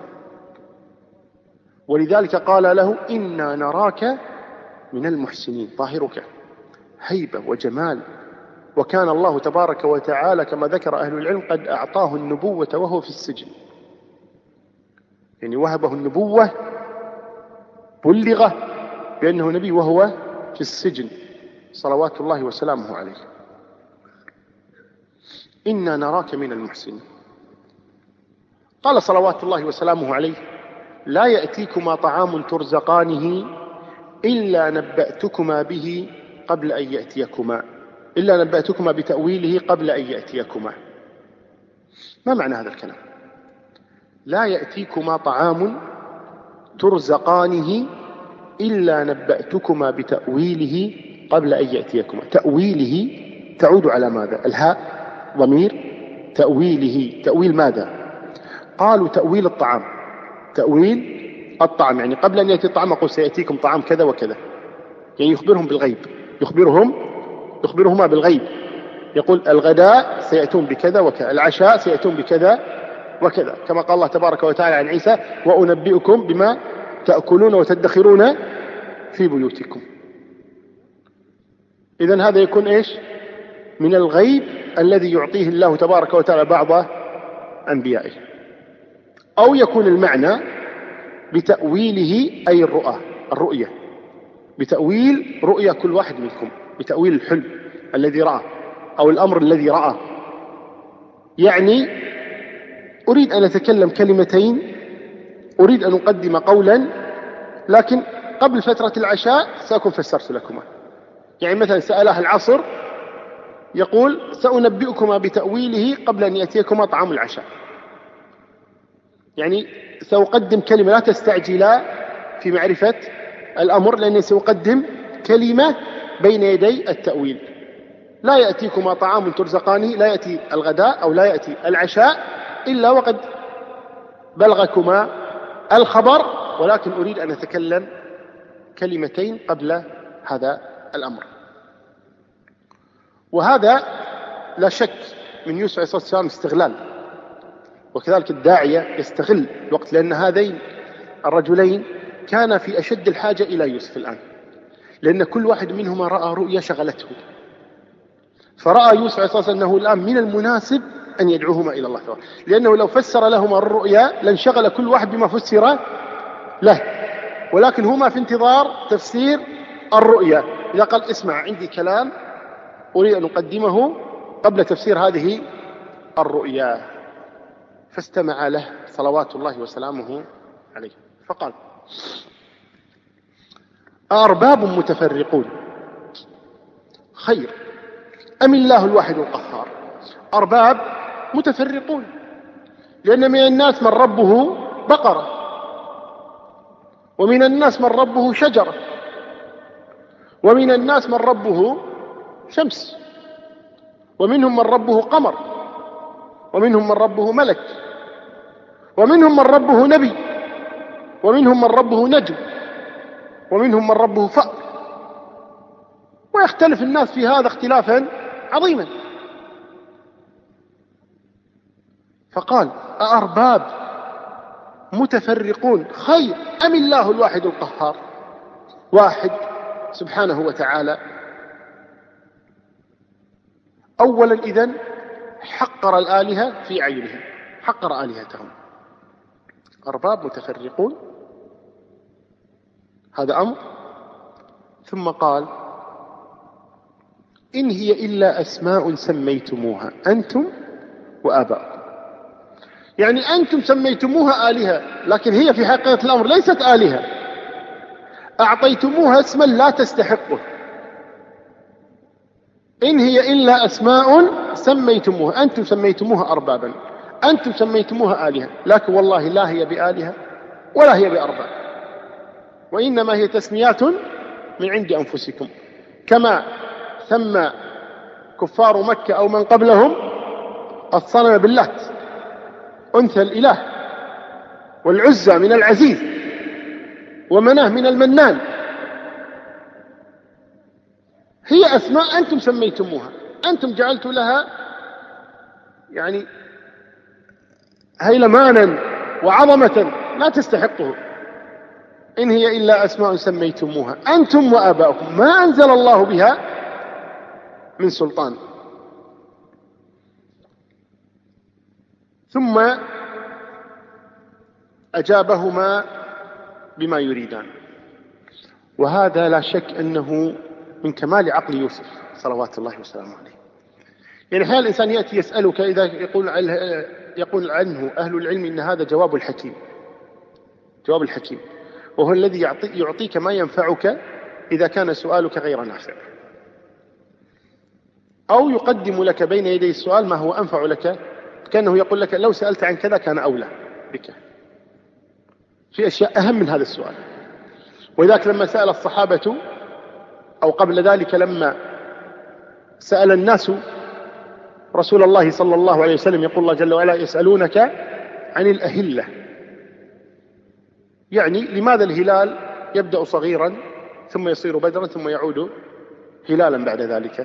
Speaker 2: ولذلك قال له: إنا نراك من المحسنين. ظاهرك هيبة وجمال. وكان الله تبارك وتعالى كما ذكر أهل العلم قد أعطاه النبوة وهو في السجن، يعني وهبه النبوة، بلغه بأنه نبي وهو في السجن صلوات الله وسلامه عليه. إنا نراك من المحسنين. قال صلوات الله وسلامه عليه: لا يأتيكما طعام ترزقانه إلا نبأتكما به قبل أن يأتيكما، إلا نبأتكما بتأويله قبل أن يأتيكما. ما معنى هذا الكلام؟ لا يأتيكما طعام ترزقانه إلا نبأتكما بتأويله قبل أن يأتيكما. تأويله تعود على ماذا؟ الهاء ضمير تأويله. تأويل ماذا؟ قالوا: تأويل الطعام. تأويل الطعام يعني قبل أن يأتي الطعام أقول سيأتيكم طعام كذا وكذا، يعني يخبرهم بالغيب، يخبرهما بالغيب. يقول: الغداء سيأتون بكذا وكذا، العشاء سيأتون بكذا وكذا، كما قال الله تبارك وتعالى عن عيسى: وأنبئكم بما تأكلون وتدخرون في بيوتكم. إذن هذا يكون إيش؟ من الغيب الذي يعطيه الله تبارك وتعالى بعض أنبيائه. أو يكون المعنى بتأويله أي الرؤية، بتأويل رؤيا كل واحد منكم، بتأويل الحلم الذي رأى أو الأمر الذي رأى. يعني أريد أن أتكلم كلمتين، أريد أن أقدم قولا، لكن قبل فترة العشاء سأكون فسرت لكما. يعني مثلا سأله العصر يقول: سأنبئكما بتأويله قبل أن يأتيكما طعام العشاء. يعني سأقدم كلمة لا تستعجلا في معرفة الأمر، لأنه سيقدم كلمة بين يدي التأويل. لا يأتيكما طعام ترزقانه، لا يأتي الغداء أو لا يأتي العشاء إلا وقد بلغكما الخبر، ولكن أريد أن أتكلم كلمتين قبل هذا الأمر. وهذا لا شك من يوسف عليه الصلاة والسلام استغلال، وكذلك الداعية يستغل الوقت، لأن هذين الرجلين كان في أشد الحاجة إلى يوسف الآن، لأن كل واحد منهما رأى رؤيا شغلته، فرأى يوسف عليه الصلاة والسلام أنه الآن من المناسب أن يدعوهما إلى الله تعالى، لأنه لو فسر لهما الرؤيا لانشغل كل واحد بما فسر له، ولكن هما في انتظار تفسير الرؤيا. إذا قال اسمع عندي كلام أريد أن أقدمه قبل تفسير هذه الرؤيا، فاستمع له صلوات الله وسلامه عليه، فقال: أأرباب متفرقون خير أم الله الواحد القهار؟ أرباب متفرقون، لأن من الناس من ربه بقرة، ومن الناس من ربه شجرة، ومن الناس من ربه شمس، ومنهم من ربه قمر، ومنهم من ربه ملك، ومنهم من ربه نبي، ومنهم من ربه نجم، ومنهم من ربه فأر. ويختلف الناس في هذا اختلافا عظيما. فقال: أأرباب متفرقون خير أم الله الواحد القهار؟ واحد سبحانه وتعالى أولا إذن حقر الآلهة في أعينهم، حقر آلهتهم. أرباب متفرقون هذا أمر، ثم قال: إن هي إلا أسماء سميتموها أنتم وآباؤكم. يعني أنتم سميتموها آلهة، لكن هي في حقيقة الأمر ليست آلهة، أعطيتموها اسما لا تستحقه. إن هي إلا أسماء سميتموها، أنتم سميتموها أربابا، أنتم سميتموها آلهة، لكن والله لا هي بآلهة ولا هي بأرباب، وإنما هي تسميات من عند أنفسكم، كما سمى كفار مكة أو من قبلهم الصنم باللات، أنثى الإله، والعزى من العزيز، ومناه من المنان. هي أسماء أنتم سميتموها، أنتم جعلتوا لها يعني هيلمانا وعظمة لا تستحقه. إن هي إلا أسماء سميتموها أنتم وآباؤكم ما أنزل الله بها من سلطان. ثم أجابهما بما يريدان، وهذا لا شك أنه من كمال عقل يوسف صلوات الله وسلامه عليه. يعني حال الإنسان يأتي يسألك إذا يقول عنه أهل العلم إن هذا جواب الحكيم، جواب الحكيم، وهو الذي يعطيك ما ينفعك إذا كان سؤالك غير نافع، أو يقدم لك بين يدي السؤال ما هو أنفع لك، كأنه يقول لك لو سألت عن كذا كان أولى بك، في أشياء أهم من هذا السؤال. وذاك لما سأل الصحابة أو قبل ذلك لما سأل الناس رسول الله صلى الله عليه وسلم، يقول الله جل وعلا: يسألونك عن الأهلة، يعني لماذا الهلال يبدأ صغيرا ثم يصير بدرا ثم يعود هلالا بعد ذلك؟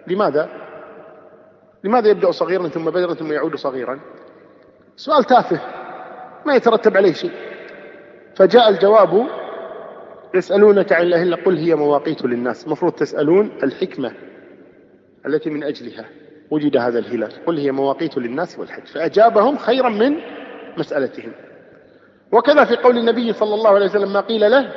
Speaker 2: لماذا يبدأ صغيرا ثم بدرا ثم يعود صغيرا؟ سؤال تافه ما يترتب عليه شيء. فجاء الجواب: يسألونك عن الأهلة قل هي مواقيت للناس. المفروض تسألون الحكمة التي من أجلها وجد هذا الهلال، قل هي مواقيت للناس والحج. فأجابهم خيرا من مسألتهم. وكذا في قول النبي صلى الله عليه وسلم ما قيل له: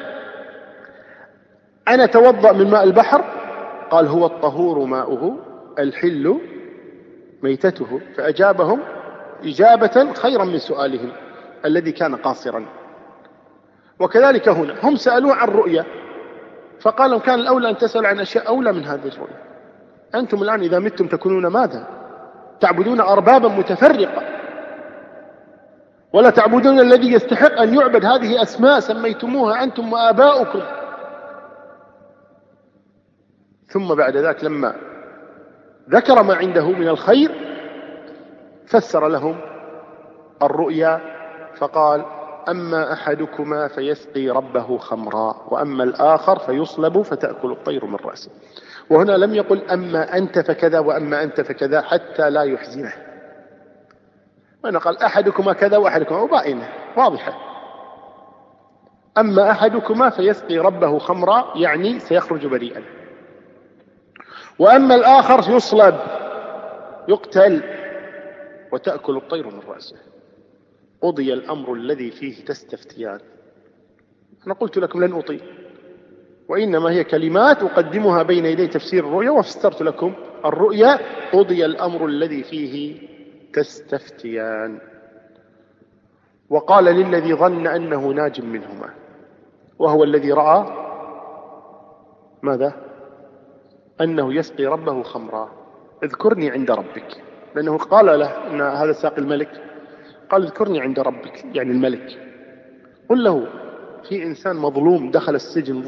Speaker 2: أنا توضأ من ماء البحر، قال: هو الطهور ماؤه الحل ميتته. فأجابهم إجابة خيرا من سؤالهم الذي كان قاصرا. وكذلك هنا هم سألوا عن رؤيا، فقال لهم كان الأولى أن تسأل عن أشياء أولى من هذه الرؤيا. أنتم الآن إذا متم تكونون ماذا؟ تعبدون أربابا متفرقة، ولا تعبدون الذي يستحق أن يعبد. هذه أسماء سميتموها أنتم وآباؤكم. ثم بعد ذلك لما ذكر ما عنده من الخير فسر لهم الرؤيا فقال: أما أحدكما فيسقي ربه خمرا وأما الآخر فيصلب فتأكل الطير من رأسه. وهنا لم يقل أما أنت فكذا وأما أنت فكذا حتى لا يحزنه، وأنا قال أحدكما كذا وأحدكما، وبائنة واضحة. أما أحدكما فيسقي ربه خمرا يعني سيخرج بريئا، وأما الآخر يصلب يقتل وتأكل الطير من رأسه. قضي الأمر الذي فيه تستفتيان. أنا قلت لكم لن أطيل، وإنما هي كلمات أقدمها بين يدي تفسير الرؤيا، وفسرت لكم الرؤيا: قضي الأمر الذي فيه تستفتيان. وقال للذي ظن أنه ناج منهما، وهو الذي رأى ماذا؟ أنه يسقي ربه خمرا. اذكرني عند ربك، لأنه قال له إن هذا ساقي الملك، قال اذكرني عند ربك يعني الملك. قل له في إنسان مظلوم دخل السجن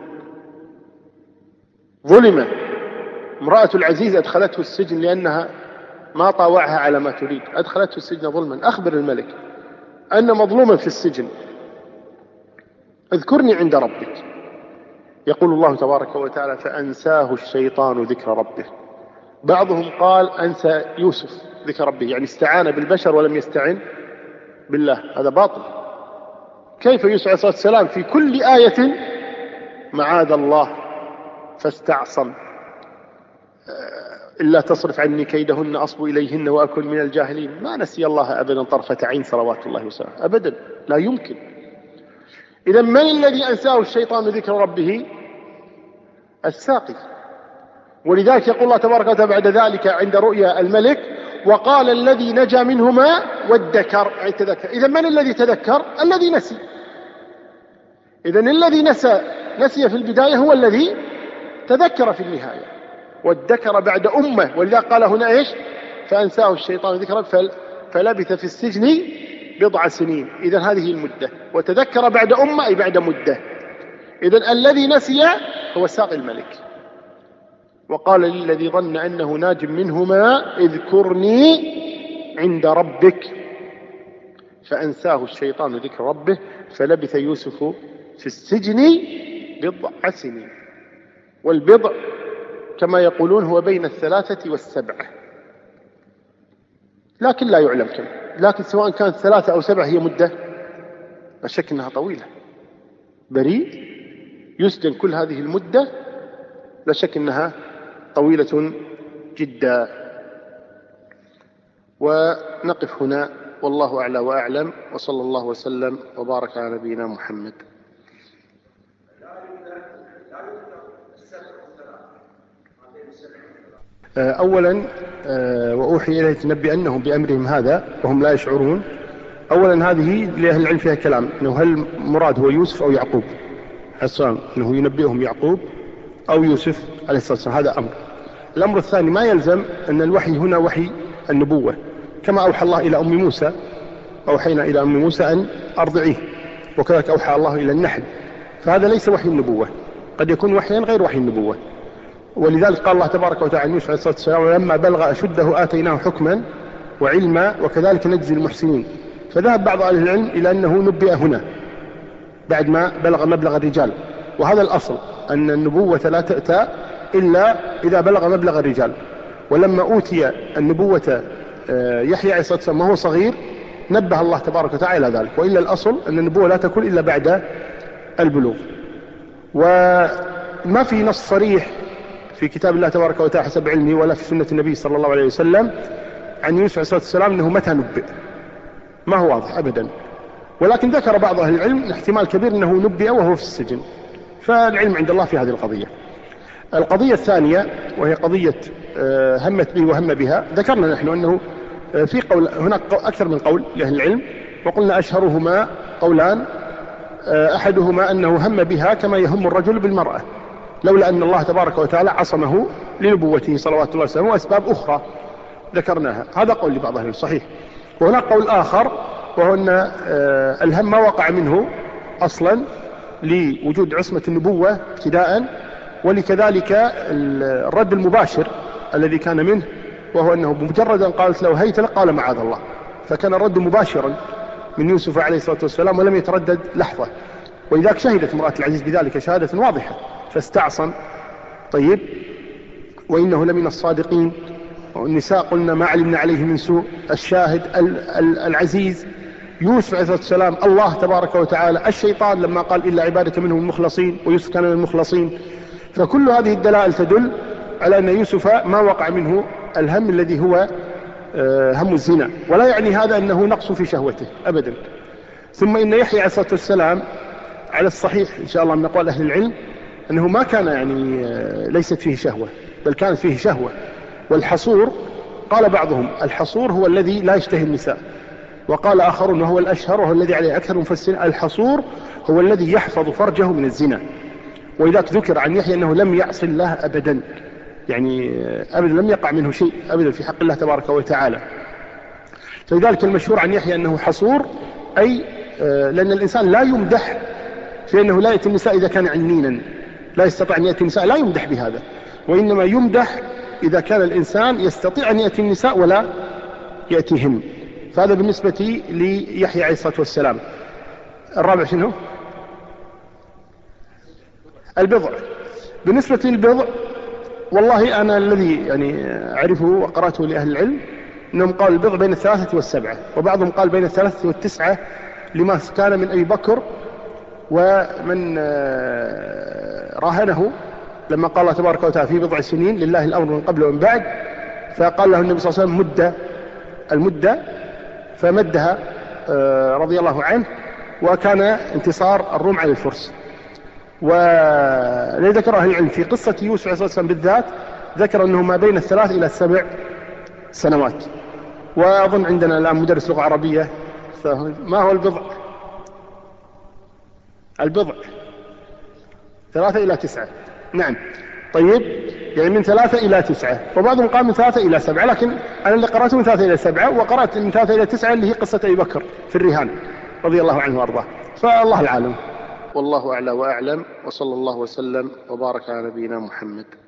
Speaker 2: ظلم، امرأة العزيز أدخلته السجن لأنها ما طاوعها على ما تريد، أدخلته السجن ظلما. أخبر الملك أن مظلوما في السجن، اذكرني عند ربك. يقول الله تبارك وتعالى: فأنساه الشيطان ذكر ربه. بعضهم قال أنسى يوسف ذكر ربه، يعني استعان بالبشر ولم يستعن بالله. هذا باطل. كيف يوسف عليه الصلاة والسلام في كل آية معاذ الله فاستعصم: إلا تصرف عني كيدهن أصب إليهن وأكن من الجاهلين. ما نسي الله أبدا طرفة عين صلوات الله وسلامه، أبدا لا يمكن. إذا من الذي أنساه الشيطان ذكر ربه؟ الساقي. ولذلك يقول الله تبارك وتعالى بعد ذلك عند رؤيا الملك: وقال الذي نجا منهما وادكر، أي تذكر. إذا من الذي تذكر؟ الذي نسي. إذا الذي نسي في البداية هو الذي تذكر في النهاية، وادكر بعد أمة. ولذلك قال هنا إيش؟ فأنساه الشيطان ذكر فلبث في السجن بضع سنين. إذا هذه المدة. وتذكر بعد أمة أي بعد مدة. إذا الذي نسي هو ساقي الملك. وقال للذي ظن أنه ناج منهما اذكرني عند ربك، فأنساه الشيطان ذكر ربه فلبث يوسف في السجن بضع سنين. والبضع كما يقولون هو بين 3 و7، لكن لا يعلم كم. لكن سواء كانت 3 أو 7 هي مدة لا شك أنها طويلة. بريء يسجن كل هذه المدة لا شك أنها طويلة جدا. ونقف هنا، والله أعلى وأعلم، وصلى الله وسلم وبارك على نبينا محمد. أولا وأوحي إليه تنبئنهم بأمرهم هذا وهم لا يشعرون. أولا هذه لأهل العلم فيها كلام، أنه هل مراد هو يوسف أو يعقوب حسان، أنه ينبئهم يعقوب أو يوسف عليه الصلاة والسلام. هذا أمر. الأمر الثاني ما يلزم أن الوحي هنا وحي النبوة، كما أوحى الله إلى أم موسى، أوحينا إلى أم موسى أن أرضعيه، وكذلك أوحى الله إلى النحل. فهذا ليس وحي النبوة، قد يكون وحيا غير وحي النبوة. ولذلك قال الله تبارك وتعالى عن يوسف عليه الصلاة والسلام: ولما بلغ أشده آتيناه حكما وعلما وكذلك نجزي المحسنين. فذهب بعض أهل العلم إلى أنه نبئ هنا بعد ما بلغ مبلغ الرجال، وهذا الأصل، أن النبوة لا تأتى إلا إذا بلغ مبلغ الرجال. ولما أوتي النبوة يحيى عليه الصلاة والسلام وهو صغير نبه الله تبارك وتعالى إلى ذلك، وإلا الأصل أن النبوة لا تكون إلا بعد البلوغ. وما في نص صريح في كتاب الله تبارك وتعالى حسب علمي ولا في سنة النبي صلى الله عليه وسلم عن يوسف عليه الصلاة والسلام أنه متى نبئ، ما هو واضح أبدا. ولكن ذكر بعض أهل العلم احتمال كبير أنه نبئ وهو في السجن، فالعلم عند الله في هذه القضية. القضية الثانية وهي قضية همت به وهم بها، ذكرنا نحن أنه في قول، هناك أكثر من قول لأهل العلم، وقلنا أشهرهما قولان. أحدهما أنه هم بها كما يهم الرجل بالمرأة، لولا أن الله تبارك وتعالى عصمه لنبوته صلوات الله وسلامه، وأسباب أخرى ذكرناها. هذا قول لبعض أهل العلم صحيح. وهناك قول آخر وهو أن الهم ما وقع منه أصلا لوجود عصمة النبوة ابتداء، ولكذلك الرد المباشر الذي كان منه، وهو أنه بمجرد أن قالت له هيت لك قال معاذ الله، فكان الرد مباشرا من يوسف عليه الصلاة والسلام ولم يتردد لحظة. ولذلك شهدت امرأة العزيز بذلك شهادة واضحة فاستعصم. طيب، وإنه لمن الصادقين. والنساء قلنا ما علمنا عليه من سوء. الشاهد العزيز يوسف عليه الصلاة والسلام، الله تبارك وتعالى، الشيطان لما قال إلا عبادك منهم المخلصين، ويوسف كان من المخلصين. فكل هذه الدلائل تدل على أن يوسف ما وقع منه الهم الذي هو هم الزنا، ولا يعني هذا أنه نقص في شهوته أبدا. ثم إن يحيى عليه الصلاة والسلام على الصحيح إن شاء الله من أقوال أهل العلم أنه ما كان يعني ليست فيه شهوة، بل كانت فيه شهوة. والحصور قال بعضهم الحصور هو الذي لا يشتهي النساء، وقال آخرون وهو الأشهر وهو الذي عليه أكثر المفسرين الحصور هو الذي يحفظ فرجه من الزنا. وإذاك ذكر عن يحيى أنه لم يعص الله أبدا، يعني أبدا لم يقع منه شيء أبدا في حق الله تبارك وتعالى. فلذلك المشهور عن يحيى أنه حصور، أي لأن الإنسان لا يمدح في أنه لا يأتي النساء إذا كان عنينا، لا يستطيع أن يأتي النساء، لا يمدح بهذا، وإنما يمدح إذا كان الإنسان يستطيع أن يأتي النساء ولا يأتيهم. فهذا بالنسبة ليحيى عليه الصلاة والسلام. الرابع شنو؟ البضع. بالنسبة للبضع والله أنا الذي يعني أعرفه وقرأته لأهل العلم أنهم قالوا البضع بين 3 و7، وبعضهم قال بين 3 و9 لما كان من أبي بكر ومن راهنه لما قال الله تبارك وتعالى في بضع سنين لله الأمر من قبل ومن بعد، فقال له النبي صلى الله عليه وسلم مد المدة فمدها رضي الله عنه، وكان انتصار الروم على الفرس. ولذكر أهل العلم في قصة يوسف عليه الصلاة والسلام بالذات ذكر أنه ما بين 3 إلى 7 سنوات. وأظن عندنا الآن مدرس لغة عربية، ما هو البضع؟ البضع 3 إلى 9. نعم. طيب، يعني من 3 إلى 9، وبعضهم قال من 3 إلى 7، لكن أنا اللي قرأته من 3 إلى 7، وقرأت من 3 إلى 9 اللي هي قصة أبي بكر في الرهان رضي الله عنه وأرضاه. فالله العالم، والله أعلى وأعلم، وصلى الله وسلم وبارك على نبينا محمد.